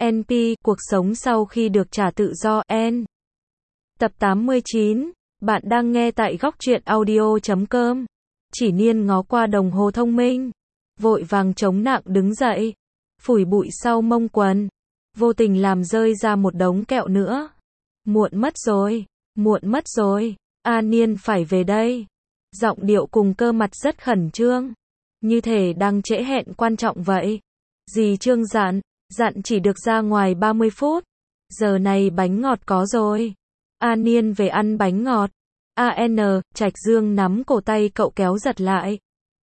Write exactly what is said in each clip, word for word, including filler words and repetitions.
en pê, cuộc sống sau khi được trả tự do, N. Tập tám mươi chín, bạn đang nghe tại góc truyện audio chấm com. Chỉ Niên ngó qua đồng hồ thông minh, vội vàng chống nặng đứng dậy, phủi bụi sau mông quần, vô tình làm rơi ra một đống kẹo nữa. Muộn mất rồi, muộn mất rồi, A Niên phải về đây. Giọng điệu cùng cơ mặt rất khẩn trương, như thể đang trễ hẹn quan trọng vậy. Dì Trương dặn, dặn chỉ được ra ngoài ba mươi phút. Giờ này bánh ngọt có rồi. A Niên về ăn bánh ngọt. a en, Trạch Dương nắm cổ tay cậu kéo giật lại.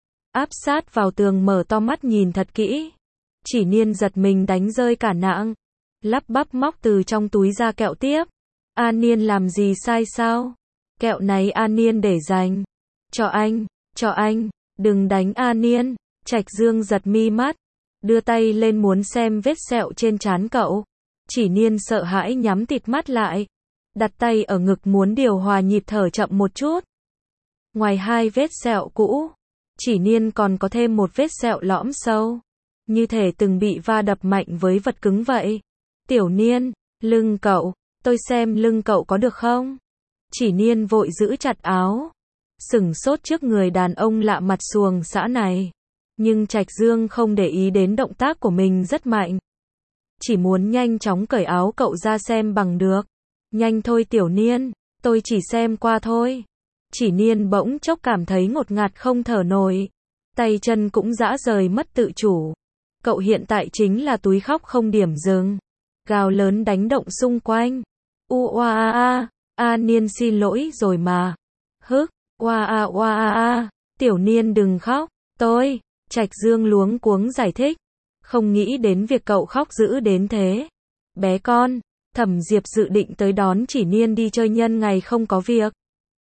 Áp sát vào tường mở to mắt nhìn thật kỹ. Chỉ Niên giật mình đánh rơi cả nạng. Lắp bắp móc từ trong túi ra kẹo tiếp. A Niên làm gì sai sao? Kẹo này A Niên để dành. Cho anh, cho anh, đừng đánh A Niên. Trạch Dương giật mi mắt, đưa tay lên muốn xem vết sẹo trên trán cậu. Chỉ Niên sợ hãi nhắm tịt mắt lại, đặt tay ở ngực muốn điều hòa nhịp thở chậm một chút. Ngoài hai vết sẹo cũ, Chỉ Niên còn có thêm một vết sẹo lõm sâu, như thể từng bị va đập mạnh với vật cứng vậy. Tiểu Niên, lưng cậu, tôi xem lưng cậu có được không? Chỉ Niên vội giữ chặt áo, sửng sốt trước người đàn ông lạ mặt xuồng xã này. Nhưng Trạch Dương không để ý đến động tác của mình rất mạnh. Chỉ muốn nhanh chóng cởi áo cậu ra xem bằng được. Nhanh thôi Tiểu Niên, tôi chỉ xem qua thôi. Chỉ Niên bỗng chốc cảm thấy ngột ngạt không thở nổi. Tay chân cũng rã rời mất tự chủ. Cậu hiện tại chính là túi khóc không điểm dừng. Gào lớn đánh động xung quanh. U oa a a, A Niên xin lỗi rồi mà. Hức, oa a oa a a, Tiểu Niên đừng khóc, tôi. Trạch Dương luống cuống giải thích. Không nghĩ đến việc cậu khóc dữ đến thế. Bé con, Thẩm Diệp dự định tới đón Chỉ Niên đi chơi nhân ngày không có việc.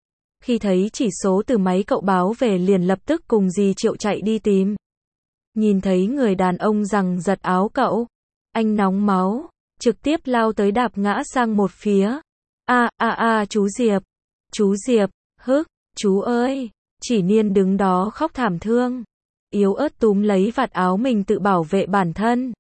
Khi thấy chỉ số từ máy cậu báo về liền lập tức cùng dì Triệu chạy đi tìm. Nhìn thấy người đàn ông giằng giật áo cậu, anh nóng máu, trực tiếp lao tới đạp ngã sang một phía. A a a chú Diệp, chú Diệp, hức, chú ơi. Chỉ Niên đứng đó khóc thảm thương, yếu ớt túm lấy vạt áo mình tự bảo vệ bản thân.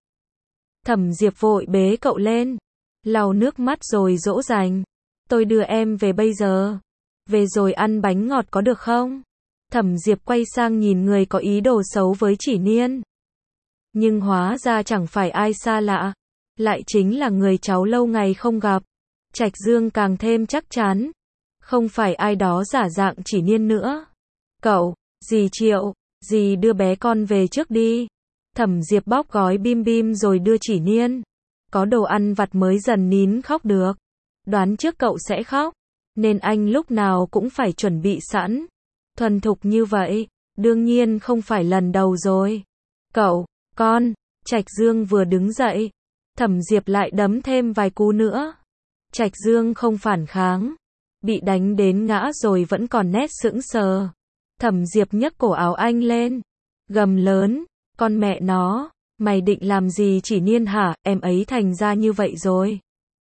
Thẩm Diệp vội bế cậu lên, lau nước mắt rồi dỗ dành. Tôi đưa em về bây giờ. Về rồi ăn bánh ngọt có được không? Thẩm Diệp quay sang nhìn người có ý đồ xấu với Chỉ Niên. Nhưng hóa ra chẳng phải ai xa lạ, lại chính là người cháu lâu ngày không gặp. Trạch Dương càng thêm chắc chắn, không phải ai đó giả dạng Chỉ Niên nữa. Cậu, dì Triệu, dì đưa bé con về trước đi. Thẩm Diệp bóc gói bim bim rồi đưa Chỉ Niên. Có đồ ăn vặt mới dần nín khóc được. Đoán trước cậu sẽ khóc, nên anh lúc nào cũng phải chuẩn bị sẵn. Thuần thục như vậy, đương nhiên không phải lần đầu rồi. Cậu, con, Trạch Dương vừa đứng dậy, Thẩm Diệp lại đấm thêm vài cú nữa. Trạch Dương không phản kháng, bị đánh đến ngã rồi vẫn còn nét sững sờ. Thẩm Diệp nhấc cổ áo anh lên, gầm lớn, con mẹ nó, mày định làm gì Chỉ Niên hả, em ấy thành ra như vậy rồi.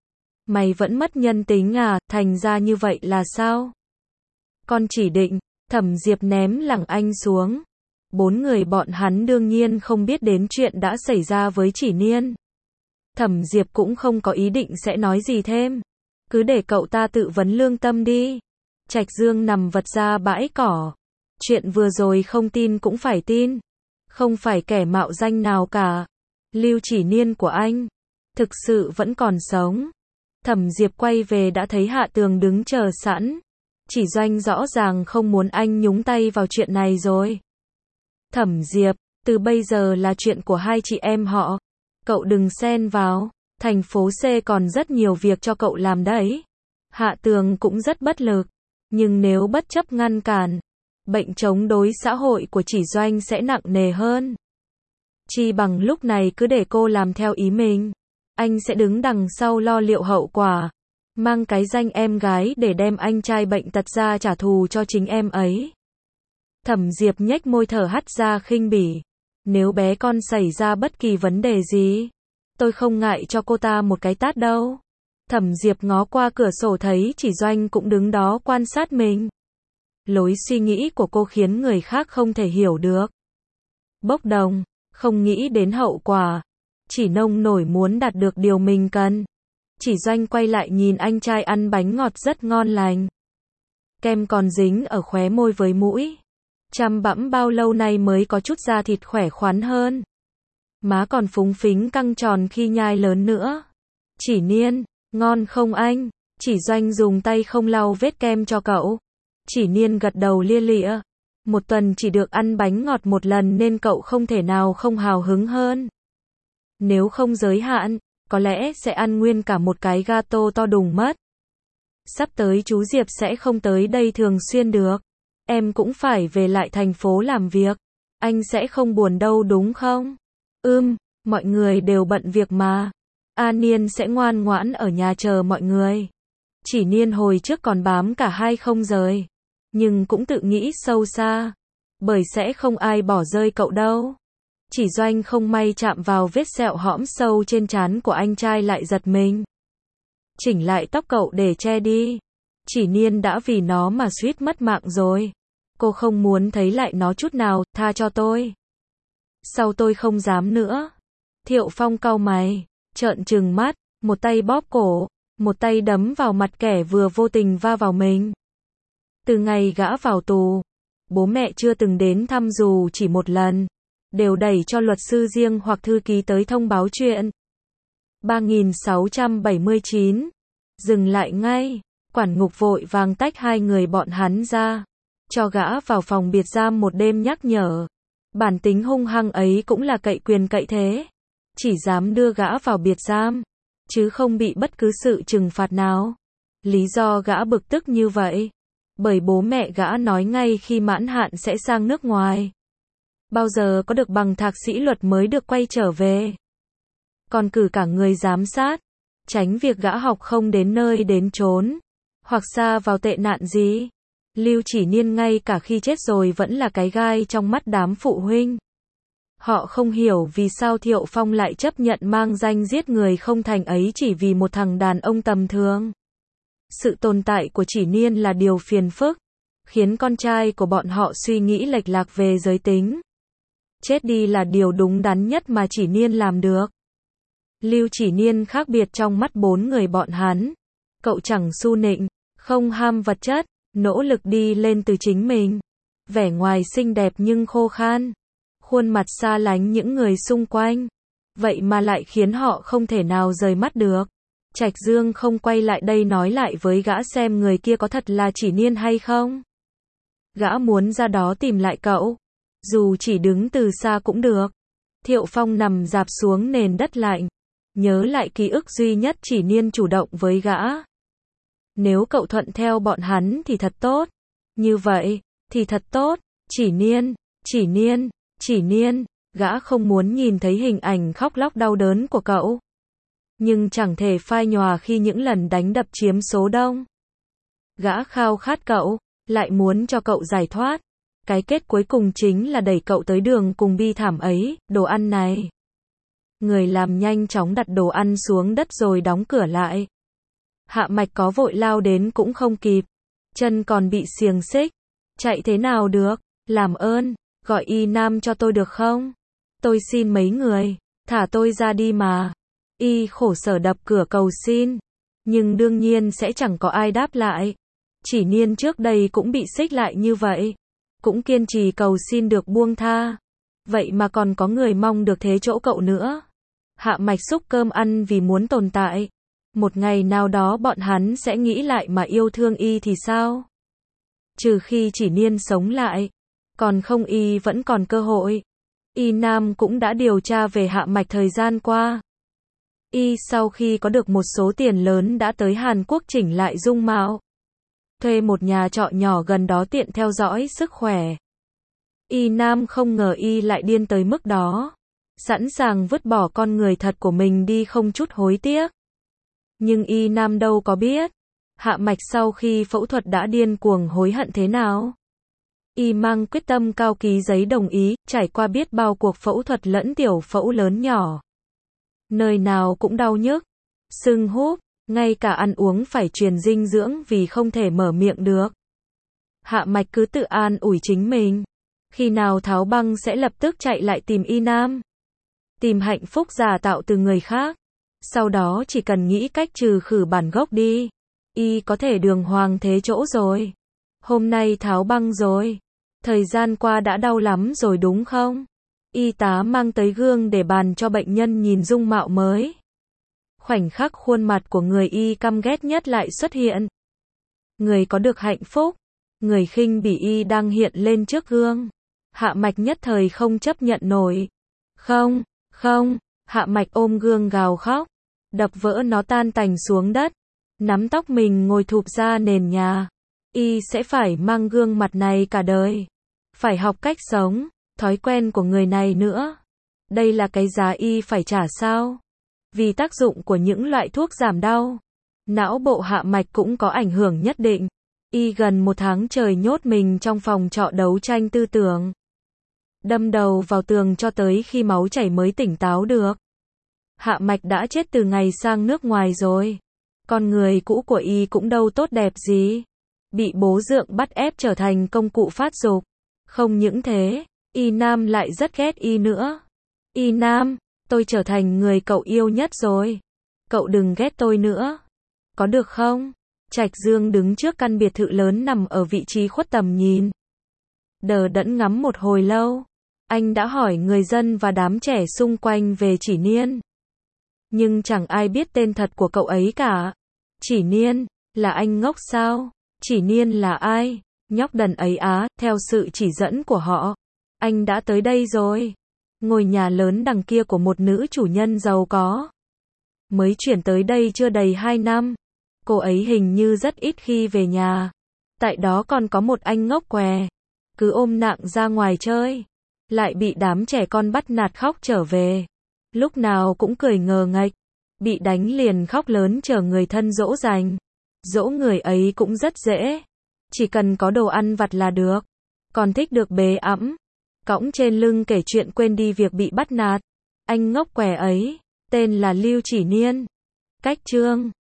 Mày vẫn mất nhân tính à, thành ra như vậy là sao? Con chỉ định, Thẩm Diệp ném lẳng anh xuống. Bốn người bọn hắn đương nhiên không biết đến chuyện đã xảy ra với Chỉ Niên. Thẩm Diệp cũng không có ý định sẽ nói gì thêm. Cứ để cậu ta tự vấn lương tâm đi. Trạch Dương nằm vật ra bãi cỏ. Chuyện vừa rồi không tin cũng phải tin. Không phải kẻ mạo danh nào cả. Lưu Chỉ Niên của anh thực sự vẫn còn sống. Thẩm Diệp quay về đã thấy Hạ Tường đứng chờ sẵn. Chỉ Doanh rõ ràng không muốn anh nhúng tay vào chuyện này rồi. Thẩm Diệp, từ bây giờ là chuyện của hai chị em họ. Cậu đừng xen vào. Thành phố C còn rất nhiều việc cho cậu làm đấy. Hạ Tường cũng rất bất lực. Nhưng nếu bất chấp ngăn cản, bệnh chống đối xã hội của Chỉ Doanh sẽ nặng nề hơn. Chi bằng lúc này cứ để cô làm theo ý mình. Anh sẽ đứng đằng sau lo liệu hậu quả. Mang cái danh em gái để đem anh trai bệnh tật ra trả thù cho chính em ấy. Thẩm Diệp nhếch môi thở hắt ra khinh bỉ. Nếu bé con xảy ra bất kỳ vấn đề gì, tôi không ngại cho cô ta một cái tát đâu. Thẩm Diệp ngó qua cửa sổ thấy Chỉ Doanh cũng đứng đó quan sát mình. Lối suy nghĩ của cô khiến người khác không thể hiểu được. Bốc đồng, không nghĩ đến hậu quả. chỉ nông nổi muốn đạt được điều mình cần. Chỉ Doanh quay lại nhìn anh trai ăn bánh ngọt rất ngon lành. Kem còn dính ở khóe môi với mũi. Chăm bẵm bao lâu nay mới có chút da thịt khỏe khoắn hơn. Má còn phúng phính căng tròn khi nhai lớn nữa. Chỉ Niên, ngon không anh? Chỉ Doanh dùng tay không lau vết kem cho cậu. Chỉ Niên gật đầu lia lịa. Một tuần chỉ được ăn bánh ngọt một lần nên cậu không thể nào không hào hứng hơn. Nếu không giới hạn, có lẽ sẽ ăn nguyên cả một cái gato to đùng mất. Sắp tới chú Diệp sẽ không tới đây thường xuyên được. Em cũng phải về lại thành phố làm việc. Anh sẽ không buồn đâu đúng không? Ừm, mọi người đều bận việc mà. A Niên sẽ ngoan ngoãn ở nhà chờ mọi người. Chỉ Niên hồi trước còn bám cả hai không rời. Nhưng cũng tự nghĩ sâu xa. Bởi sẽ không ai bỏ rơi cậu đâu. Chỉ Doanh không may chạm vào vết sẹo hõm sâu trên trán của anh trai lại giật mình. Chỉnh lại tóc cậu để che đi. Chỉ Niên đã vì nó mà suýt mất mạng rồi. Cô không muốn thấy lại nó chút nào, tha cho tôi. Sau tôi không dám nữa. Thiệu Phong cau mày, trợn trừng mắt, một tay bóp cổ, một tay đấm vào mặt kẻ vừa vô tình va vào mình. Từ ngày gã vào tù, bố mẹ chưa từng đến thăm dù chỉ một lần. Đều đẩy cho luật sư riêng hoặc thư ký tới thông báo chuyện. ba nghìn sáu trăm bảy mươi chín. Dừng lại ngay. Quản ngục vội vàng tách hai người bọn hắn ra. Cho gã vào phòng biệt giam một đêm nhắc nhở. Bản tính hung hăng ấy cũng là cậy quyền cậy thế. Chỉ dám đưa gã vào biệt giam. Chứ không bị bất cứ sự trừng phạt nào. Lý do gã bực tức như vậy. Bởi bố mẹ gã nói ngay khi mãn hạn sẽ sang nước ngoài. Bao giờ có được bằng thạc sĩ luật mới được quay trở về. Còn cử cả người giám sát. Tránh việc gã học không đến nơi đến chốn. Hoặc xa vào tệ nạn gì. Lưu Chỉ Niên ngay cả khi chết rồi vẫn là cái gai trong mắt đám phụ huynh. Họ không hiểu vì sao Thiệu Phong lại chấp nhận mang danh giết người không thành ấy chỉ vì một thằng đàn ông tầm thường. Sự tồn tại của Chỉ Niên là điều phiền phức. Khiến con trai của bọn họ suy nghĩ lệch lạc về giới tính. Chết đi là điều đúng đắn nhất mà Chỉ Niên làm được. Lưu Chỉ Niên khác biệt trong mắt bốn người bọn hắn. Cậu chẳng su nịnh, không ham vật chất, nỗ lực đi lên từ chính mình. Vẻ ngoài xinh đẹp nhưng khô khan. Khuôn mặt xa lánh những người xung quanh. Vậy mà lại khiến họ không thể nào rời mắt được. Trạch Dương không quay lại đây nói lại với gã xem người kia có thật là Chỉ Niên hay không. Gã muốn ra đó tìm lại cậu. Dù chỉ đứng từ xa cũng được. Thiệu Phong nằm rạp xuống nền đất lạnh. Nhớ lại ký ức duy nhất Chỉ Niên chủ động với gã. Nếu cậu thuận theo bọn hắn thì thật tốt. Như vậy, thì thật tốt. Chỉ Niên, Chỉ Niên, Chỉ Niên. Gã không muốn nhìn thấy hình ảnh khóc lóc đau đớn của cậu. Nhưng chẳng thể phai nhòa khi những lần đánh đập chiếm số đông. Gã khao khát cậu, lại muốn cho cậu giải thoát. Cái kết cuối cùng chính là đẩy cậu tới đường cùng bi thảm ấy, đồ ăn này. Người làm nhanh chóng đặt đồ ăn xuống đất rồi đóng cửa lại. Hạ Mạch có vội lao đến cũng không kịp. Chân còn bị xiềng xích. Chạy thế nào được, làm ơn, gọi Y Nam cho tôi được không? Tôi xin mấy người, thả tôi ra đi mà. Y khổ sở đập cửa cầu xin. Nhưng đương nhiên sẽ chẳng có ai đáp lại. Chỉ Niên trước đây cũng bị xích lại như vậy. Cũng kiên trì cầu xin được buông tha. Vậy mà còn có người mong được thế chỗ cậu nữa. Hạ Mạch xúc cơm ăn vì muốn tồn tại. Một ngày nào đó bọn hắn sẽ nghĩ lại mà yêu thương Y thì sao? Trừ khi Chỉ Niên sống lại. Còn không Y vẫn còn cơ hội. Y Nam cũng đã điều tra về Hạ Mạch thời gian qua. Y sau khi có được một số tiền lớn đã tới Hàn Quốc chỉnh lại dung mạo. Thuê một nhà trọ nhỏ gần đó tiện theo dõi sức khỏe. Y Nam không ngờ Y lại điên tới mức đó. Sẵn sàng vứt bỏ con người thật của mình đi không chút hối tiếc. Nhưng Y Nam đâu có biết. Hạ Mạch sau khi phẫu thuật đã điên cuồng hối hận thế nào. Y mang quyết tâm cao ký giấy đồng ý, trải qua biết bao cuộc phẫu thuật lẫn tiểu phẫu lớn nhỏ. Nơi nào cũng đau nhức, sưng húp, ngay cả ăn uống phải truyền dinh dưỡng vì không thể mở miệng được. Hạ Mạch cứ tự an ủi chính mình. Khi nào tháo băng sẽ lập tức chạy lại tìm Y Nam. tìm hạnh phúc giả tạo từ người khác. Sau đó chỉ cần nghĩ cách trừ khử bản gốc đi. Y có thể đường hoàng thế chỗ rồi. Hôm nay tháo băng rồi. Thời gian qua đã đau lắm rồi đúng không? Y tá mang tới gương để bàn cho bệnh nhân nhìn dung mạo mới. Khoảnh khắc khuôn mặt của người Y căm ghét nhất lại xuất hiện. Người có được hạnh phúc, người khinh bỉ Y đang hiện lên trước gương. Hạ Mạch nhất thời không chấp nhận nổi. Không, không, Hạ Mạch ôm gương gào khóc, đập vỡ nó tan tành xuống đất, nắm tóc mình ngồi thụp ra nền nhà. Y sẽ phải mang gương mặt này cả đời. Phải học cách sống, thói quen của người này nữa. Đây là cái giá Y phải trả sao? Vì tác dụng của những loại thuốc giảm đau, não bộ Hạ Mạch cũng có ảnh hưởng nhất định. Y gần một tháng trời nhốt mình trong phòng trọ đấu tranh tư tưởng. Đâm đầu vào tường cho tới khi máu chảy mới tỉnh táo được. Hạ Mạch đã chết từ ngày sang nước ngoài rồi. Con người cũ của Y cũng đâu tốt đẹp gì. Bị bố dượng bắt ép trở thành công cụ phát dục. Không những thế, Y Nam lại rất ghét Y nữa. Y Nam, tôi trở thành người cậu yêu nhất rồi. Cậu đừng ghét tôi nữa. Có được không? Trạch Dương đứng trước căn biệt thự lớn nằm ở vị trí khuất tầm nhìn. Đờ đẫn ngắm một hồi lâu. Anh đã hỏi người dân và đám trẻ xung quanh về Chỉ Niên. Nhưng chẳng ai biết tên thật của cậu ấy cả. Chỉ Niên, là anh ngốc sao? Chỉ Niên là ai? Nhóc đần ấy á, theo sự chỉ dẫn của họ. Anh đã tới đây rồi. Ngôi nhà lớn đằng kia của một nữ chủ nhân giàu có. Mới chuyển tới đây chưa đầy hai năm. Cô ấy hình như rất ít khi về nhà. Tại đó còn có một anh ngốc què. Cứ ôm nặng ra ngoài chơi. Lại bị đám trẻ con bắt nạt khóc trở về. Lúc nào cũng cười ngờ nghệch. Bị đánh liền khóc lớn chờ người thân dỗ dành. Dỗ người ấy cũng rất dễ. Chỉ cần có đồ ăn vặt là được. Còn thích được bế ẵm. Cõng trên lưng kể chuyện quên đi việc bị bắt nạt. Anh ngốc què ấy, tên là Lưu Chỉ Niên. Cách chương